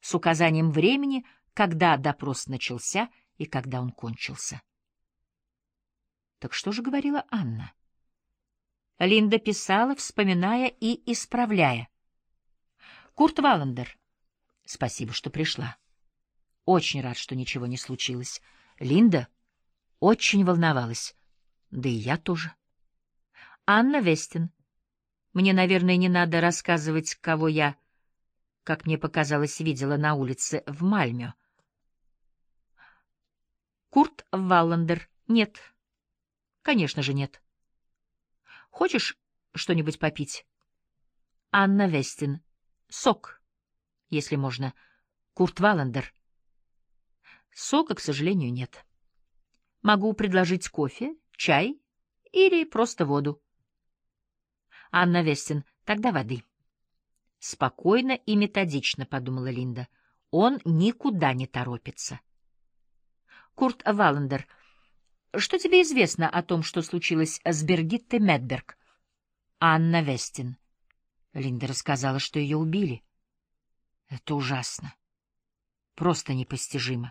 с указанием времени, когда допрос начался и когда он кончился. Так что же говорила Анна? Линда писала, вспоминая и исправляя. Курт Валлендер, спасибо, что пришла. Очень рад, что ничего не случилось. Линда очень волновалась. Да и я тоже. Анна Вестин. Мне, наверное, не надо рассказывать, кого я, как мне показалось, видела на улице в Мальмё. Курт Валлендер. Нет. Конечно же, нет. Хочешь что-нибудь попить? Анна Вестин. Сок, если можно. Курт Валлендер. Сока, к сожалению, нет. Могу предложить кофе, чай или просто воду. Анна Вестин. Тогда воды. Спокойно и методично, подумала Линда. Он никуда не торопится. Курт Валлендер. Что тебе известно о том, что случилось с Бергиттой Медберг? Анна Вестин. Линда рассказала, что ее убили. Это ужасно. Просто непостижимо.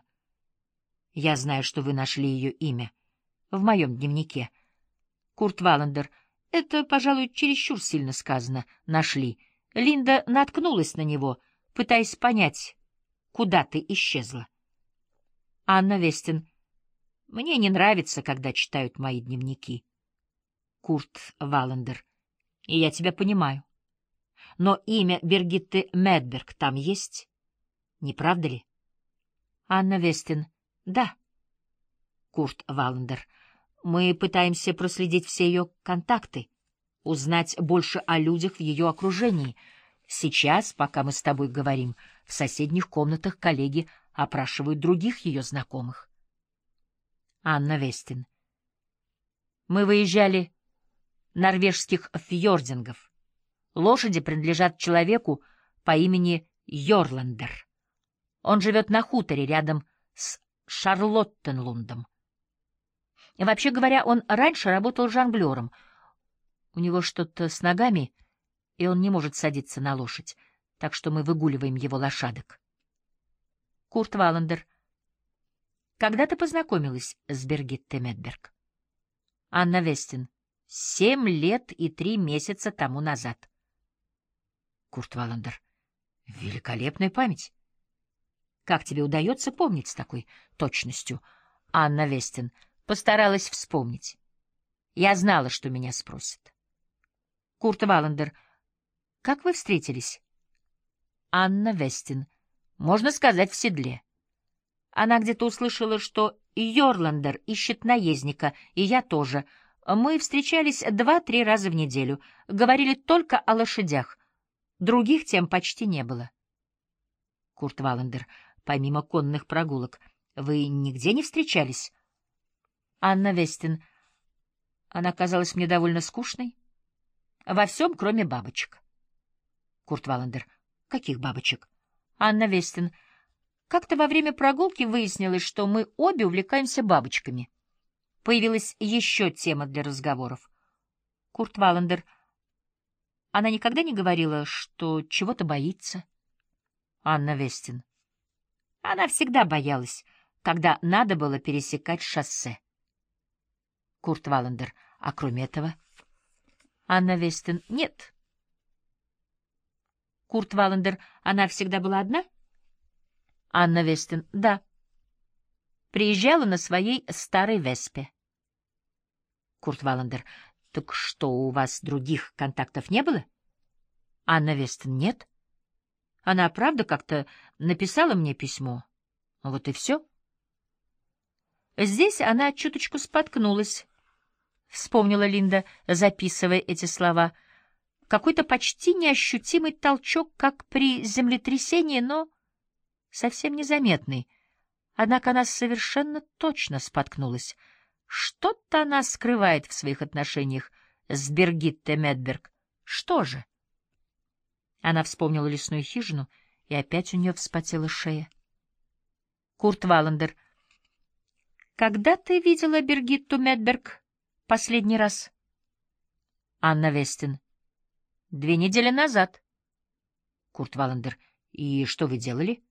Я знаю, что вы нашли ее имя в моем дневнике. Курт Валлендер. Это, пожалуй, чересчур сильно сказано. Нашли. Линда наткнулась на него, пытаясь понять, куда ты исчезла. Анна Вестин. Мне не нравится, когда читают мои дневники. Курт Валлендер. И я тебя понимаю. Но имя Бергитты Медберг там есть, не правда ли? Анна Вестин. Да. Курт Валлендер. Мы пытаемся проследить все ее контакты, узнать больше о людях в ее окружении. Сейчас, пока мы с тобой говорим, в соседних комнатах коллеги опрашивают других ее знакомых. Анна Вестин. Мы выезжали норвежских фьордингов. Лошади принадлежат человеку по имени Йорландер. Он живет на хуторе рядом с Шарлоттенлундом. Вообще говоря, он раньше работал жонглером. У него что-то с ногами, и он не может садиться на лошадь, так что мы выгуливаем его лошадок. Курт Валлендер. Когда ты познакомилась с Бергиттой Медберг? Анна Вестин. 7 лет и 3 месяца тому назад. Курт Валлендер. Великолепная память. Как тебе удается помнить с такой точностью? Анна Вестин. Постаралась вспомнить. Я знала, что меня спросят. Курт Валлендер. Как вы встретились? Анна Вестин. Можно сказать, в седле. Она где-то услышала, что Йорландер ищет наездника, и я тоже. Мы встречались 2-3 раза в неделю, говорили только о лошадях. Других тем почти не было. Курт Валлендер. Помимо конных прогулок, вы нигде не встречались? Анна Вестин. Она казалась мне довольно скучной. Во всем, кроме бабочек. Курт Валлендер. Каких бабочек? Анна Вестин. Как-то во время прогулки выяснилось, что мы обе увлекаемся бабочками. Появилась еще тема для разговоров. Курт Валлендер. Она никогда не говорила, что чего-то боится? Анна Вестин. Она всегда боялась, когда надо было пересекать шоссе. Курт Валлендер. А кроме этого? Анна Вестин. Нет. Курт Валлендер. Она всегда была одна? Анна Вестин. Да. Приезжала на своей старой Веспе. Курт Валлендер. Так что, у вас других контактов не было? Анна Вестин. Нет. Она, правда, как-то написала мне письмо. Вот и все. Здесь она чуточку споткнулась, вспомнила Линда, записывая эти слова. Какой-то почти неощутимый толчок, как при землетрясении, но совсем незаметный. Однако она совершенно точно споткнулась. Что-то она скрывает в своих отношениях с Бергиттой Медберг. Что же? Она вспомнила лесную хижину, и опять у нее вспотела шея. Курт Валлендер. Когда ты видела Бергитту Медберг последний раз? Анна Вестин. 2 недели назад. Курт Валлендер. И что вы делали?